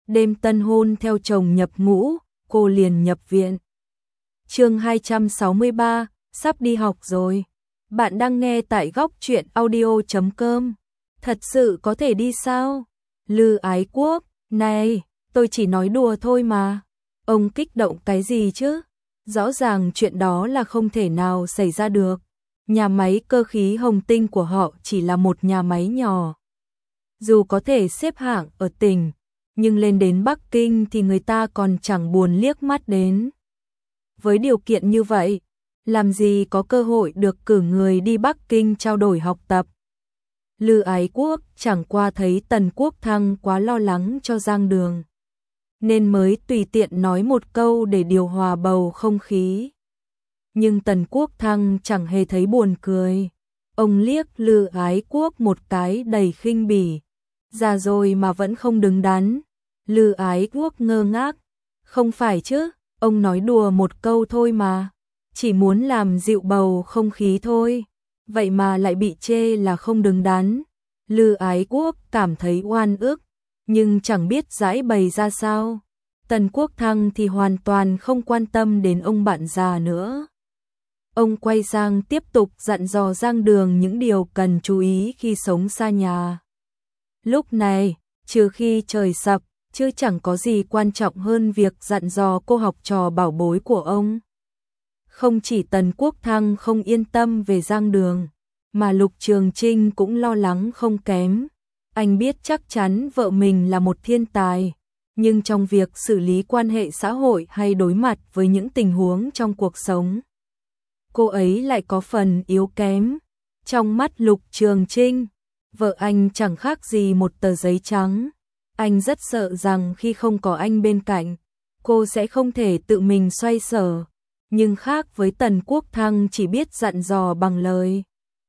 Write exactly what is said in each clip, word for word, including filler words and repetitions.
đêm tân hôn theo chồng nhập ngũ, cô liền nhập viện. Chương hai trăm sáu mươi ba, sắp đi học rồi. Bạn đang nghe tại góc truyện audio chấm com. Thật sự có thể đi sao? Lư Ái Quốc, này, tôi chỉ nói đùa thôi mà. Ông kích động cái gì chứ? Rõ ràng chuyện đó là không thể nào xảy ra được. Nhà máy cơ khí Hồng Tinh của họ chỉ là một nhà máy nhỏ. Dù có thể xếp hạng ở tỉnh, nhưng lên đến Bắc Kinh thì người ta còn chẳng buồn liếc mắt đến. Với điều kiện như vậy, làm gì có cơ hội được cử người đi Bắc Kinh trao đổi học tập. Lư Ái Quốc chẳng qua thấy Tần Quốc Thăng quá lo lắng cho Giang Đường, nên mới tùy tiện nói một câu để điều hòa bầu không khí. Nhưng Tần Quốc Thăng chẳng hề thấy buồn cười. Ông liếc Lư Ái Quốc một cái đầy khinh bỉ. Già rồi mà vẫn không đứng đắn. Lư Ái Quốc ngơ ngác. Không phải chứ, ông nói đùa một câu thôi mà. Chỉ muốn làm dịu bầu không khí thôi. Vậy mà lại bị chê là không đứng đắn. Lư Ái Quốc cảm thấy oan ức, nhưng chẳng biết giải bày ra sao. Tần Quốc Thăng thì hoàn toàn không quan tâm đến ông bạn già nữa. Ông quay sang tiếp tục dặn dò Giang Đường những điều cần chú ý khi sống xa nhà. Lúc này, trừ khi trời sập, chứ chẳng có gì quan trọng hơn việc dặn dò cô học trò bảo bối của ông. Không chỉ Tần Quốc Thăng không yên tâm về Giang Đường, mà Lục Trường Trinh cũng lo lắng không kém. Anh biết chắc chắn vợ mình là một thiên tài, nhưng trong việc xử lý quan hệ xã hội hay đối mặt với những tình huống trong cuộc sống, cô ấy lại có phần yếu kém. Trong mắt Lục Trường Trinh, vợ anh chẳng khác gì một tờ giấy trắng. Anh rất sợ rằng khi không có anh bên cạnh, cô sẽ không thể tự mình xoay sở. Nhưng khác với Tần Quốc Thăng chỉ biết dặn dò bằng lời,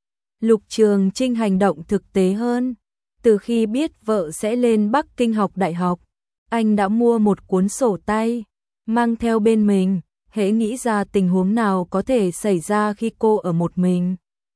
Lục Trường Trinh hành động thực tế hơn. Từ khi biết vợ sẽ lên Bắc Kinh học đại học, anh đã mua một cuốn sổ tay, mang theo bên mình, hễ nghĩ ra tình huống nào có thể xảy ra khi cô ở một mình.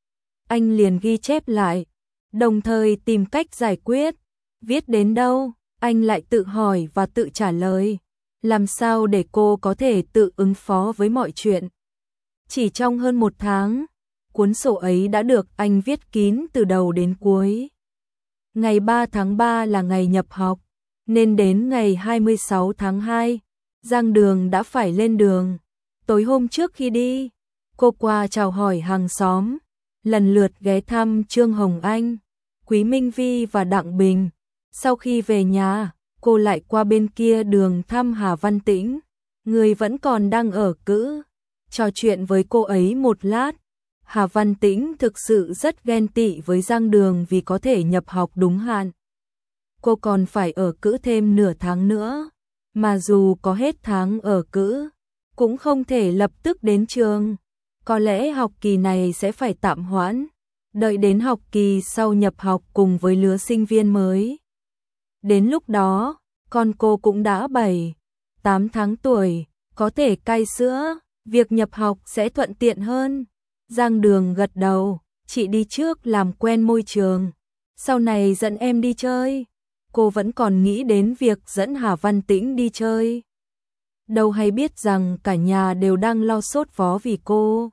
Anh liền ghi chép lại, đồng thời tìm cách giải quyết. Viết đến đâu, anh lại tự hỏi và tự trả lời. Làm sao để cô có thể tự ứng phó với mọi chuyện. Chỉ trong hơn một tháng, cuốn sổ ấy đã được anh viết kín từ đầu đến cuối. Ngày ba tháng ba là ngày nhập học, nên đến ngày hai mươi sáu tháng hai, Giang Đường đã phải lên đường. Tối hôm trước khi đi, cô qua chào hỏi hàng xóm, lần lượt ghé thăm Trương Hồng Anh, Quý Minh Vi và Đặng Bình. Sau khi về nhà, cô lại qua bên kia đường thăm Hà Văn Tĩnh, người vẫn còn đang ở cữ. Trò chuyện với cô ấy một lát, Hà Văn Tĩnh thực sự rất ghen tị với Giang Đường vì có thể nhập học đúng hạn. Cô còn phải ở cữ thêm nửa tháng nữa, mà dù có hết tháng ở cữ, cũng không thể lập tức đến trường. Có lẽ học kỳ này sẽ phải tạm hoãn, đợi đến học kỳ sau nhập học cùng với lứa sinh viên mới. Đến lúc đó, con cô cũng đã bảy, tám tháng tuổi, có thể cai sữa, việc nhập học sẽ thuận tiện hơn. Giang Đường gật đầu, chị đi trước làm quen môi trường, sau này dẫn em đi chơi. Cô vẫn còn nghĩ đến việc dẫn Hà Văn Tĩnh đi chơi. Đâu hay biết rằng cả nhà đều đang lo sốt vó vì cô.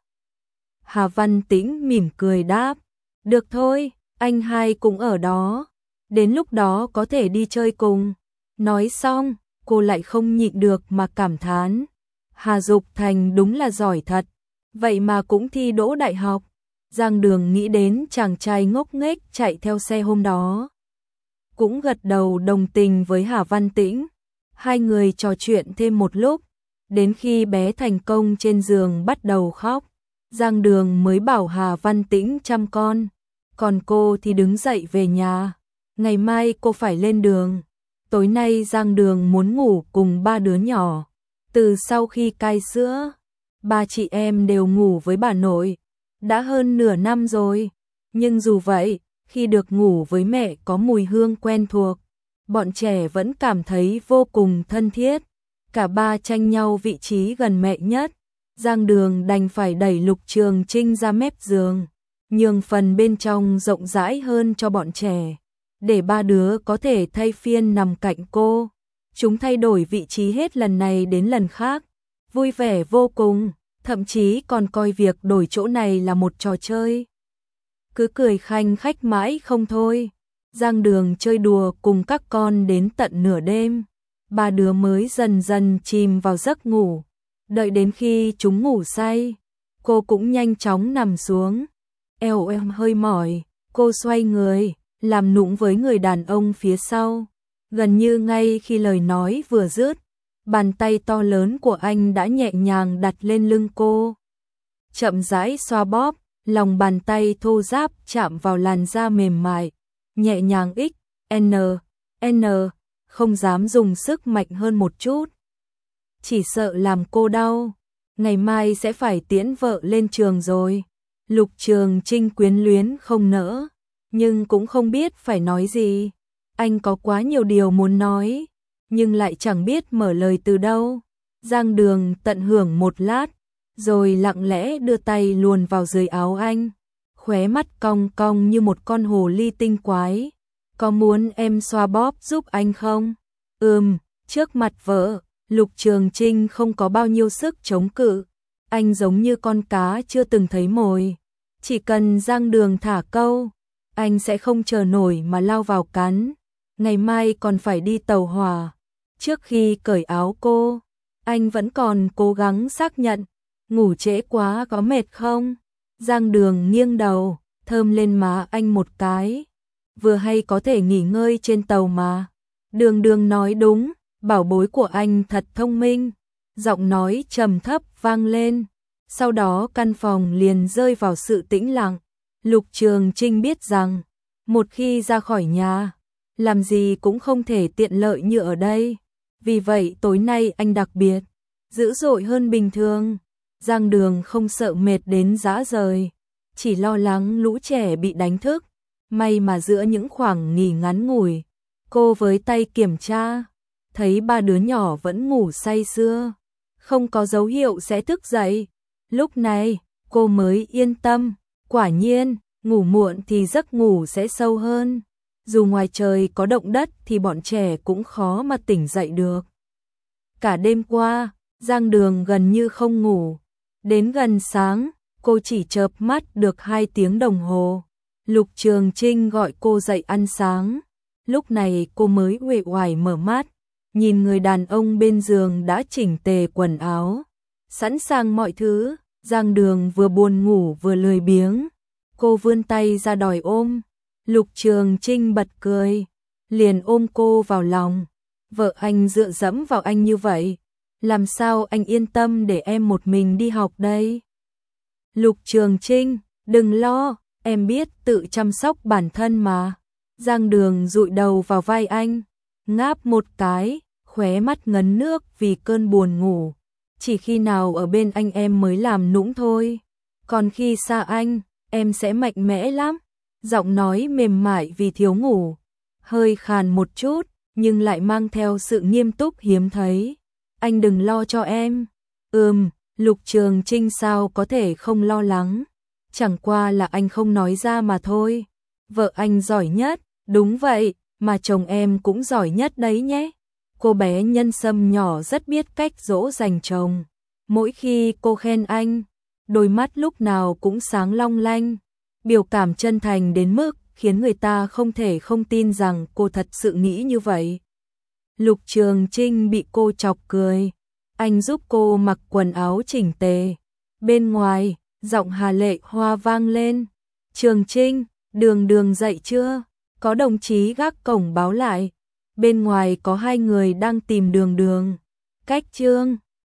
Hà Văn Tĩnh mỉm cười đáp, được thôi, anh hai cũng ở đó. Đến lúc đó có thể đi chơi cùng. Nói xong, cô lại không nhịn được mà cảm thán. Hà Dục Thành đúng là giỏi thật. Vậy mà cũng thi đỗ đại học. Giang Đường nghĩ đến chàng trai ngốc nghếch chạy theo xe hôm đó, cũng gật đầu đồng tình với Hà Văn Tĩnh. Hai người trò chuyện thêm một lúc, đến khi bé thành công trên giường bắt đầu khóc, Giang Đường mới bảo Hà Văn Tĩnh chăm con. Còn cô thì đứng dậy về nhà. Ngày mai cô phải lên đường. Tối nay Giang Đường muốn ngủ cùng ba đứa nhỏ. Từ sau khi cai sữa, ba chị em đều ngủ với bà nội. Đã hơn nửa năm rồi. Nhưng dù vậy, khi được ngủ với mẹ có mùi hương quen thuộc, bọn trẻ vẫn cảm thấy vô cùng thân thiết. Cả ba tranh nhau vị trí gần mẹ nhất. Giang Đường đành phải đẩy Lục Trường Trinh ra mép giường, nhường phần bên trong rộng rãi hơn cho bọn trẻ, để ba đứa có thể thay phiên nằm cạnh cô. Chúng thay đổi vị trí hết lần này đến lần khác, vui vẻ vô cùng, thậm chí còn coi việc đổi chỗ này là một trò chơi. Cứ cười khanh khách mãi không thôi. Giang Đường chơi đùa cùng các con đến tận nửa đêm, ba đứa mới dần dần chìm vào giấc ngủ. Đợi đến khi chúng ngủ say, cô cũng nhanh chóng nằm xuống. Eo em hơi mỏi, cô xoay người, làm nũng với người đàn ông phía sau. Gần như ngay khi lời nói vừa dứt, bàn tay to lớn của anh đã nhẹ nhàng đặt lên lưng cô. Chậm rãi xoa bóp, lòng bàn tay thô ráp chạm vào làn da mềm mại, nhẹ nhàng x, n, n, không dám dùng sức mạnh hơn một chút. Chỉ sợ làm cô đau. Ngày mai sẽ phải tiễn vợ lên trường rồi. Lục Trường Trinh quyến luyến không nỡ, nhưng cũng không biết phải nói gì. Anh có quá nhiều điều muốn nói, nhưng lại chẳng biết mở lời từ đâu. Giang Đường tận hưởng một lát, rồi lặng lẽ đưa tay luồn vào dưới áo anh, khóe mắt cong cong như một con hồ ly tinh quái. Có muốn em xoa bóp giúp anh không? Ừm, trước mặt vợ, Lục Trường Trinh không có bao nhiêu sức chống cự. Anh giống như con cá chưa từng thấy mồi. Chỉ cần Giang Đường thả câu, anh sẽ không chờ nổi mà lao vào cắn. Ngày mai còn phải đi tàu hỏa. Trước khi cởi áo cô, anh vẫn còn cố gắng xác nhận, ngủ trễ quá có mệt không? Giang Đường nghiêng đầu, thơm lên má anh một cái. Vừa hay có thể nghỉ ngơi trên tàu mà. Đường Đường nói đúng, bảo bối của anh thật thông minh. Giọng nói trầm thấp vang lên. Sau đó căn phòng liền rơi vào sự tĩnh lặng. Lục Trường Trinh biết rằng, một khi ra khỏi nhà, làm gì cũng không thể tiện lợi như ở đây. Vì vậy tối nay anh đặc biệt dữ dội hơn bình thường. Giang Đường không sợ mệt đến rã rời, chỉ lo lắng lũ trẻ bị đánh thức. May mà giữa những khoảng nghỉ ngắn ngủi, cô với tay kiểm tra, thấy ba đứa nhỏ vẫn ngủ say sưa, không có dấu hiệu sẽ thức dậy. Lúc này, cô mới yên tâm. Quả nhiên, ngủ muộn thì giấc ngủ sẽ sâu hơn. Dù ngoài trời có động đất thì bọn trẻ cũng khó mà tỉnh dậy được. Cả đêm qua, Giang Đường gần như không ngủ. Đến gần sáng, cô chỉ chợp mắt được hai tiếng đồng hồ. Lục Trường Trinh gọi cô dậy ăn sáng. Lúc này cô mới uể oải mở mắt, nhìn người đàn ông bên giường đã chỉnh tề quần áo, sẵn sàng mọi thứ. Giang Đường vừa buồn ngủ vừa lười biếng. Cô vươn tay ra đòi ôm. Lục Trường Trinh bật cười, liền ôm cô vào lòng. Vợ anh dựa dẫm vào anh như vậy, làm sao anh yên tâm để em một mình đi học đây? Lục Trường Trinh, đừng lo, em biết tự chăm sóc bản thân mà. Giang Đường dụi đầu vào vai anh, ngáp một cái, khóe mắt ngấn nước vì cơn buồn ngủ. Chỉ khi nào ở bên anh em mới làm nũng thôi. Còn khi xa anh, em sẽ mạnh mẽ lắm. Giọng nói mềm mại vì thiếu ngủ, hơi khàn một chút, nhưng lại mang theo sự nghiêm túc hiếm thấy. Anh đừng lo cho em. Ừm, Lục Trường Trinh sao có thể không lo lắng. Chẳng qua là anh không nói ra mà thôi. Vợ anh giỏi nhất, đúng vậy, mà chồng em cũng giỏi nhất đấy nhé. Cô bé Nhân Sâm nhỏ rất biết cách dỗ dành chồng. Mỗi khi cô khen anh, đôi mắt lúc nào cũng sáng long lanh, biểu cảm chân thành đến mức khiến người ta không thể không tin rằng cô thật sự nghĩ như vậy. Lục Trường Trinh bị cô chọc cười. Anh giúp cô mặc quần áo chỉnh tề. Bên ngoài, giọng Hà Lệ Hoa vang lên. Trường Trinh, Đường Đường dậy chưa? Có đồng chí gác cổng báo lại. Bên ngoài có hai người đang tìm Đường Đường. Cách Trương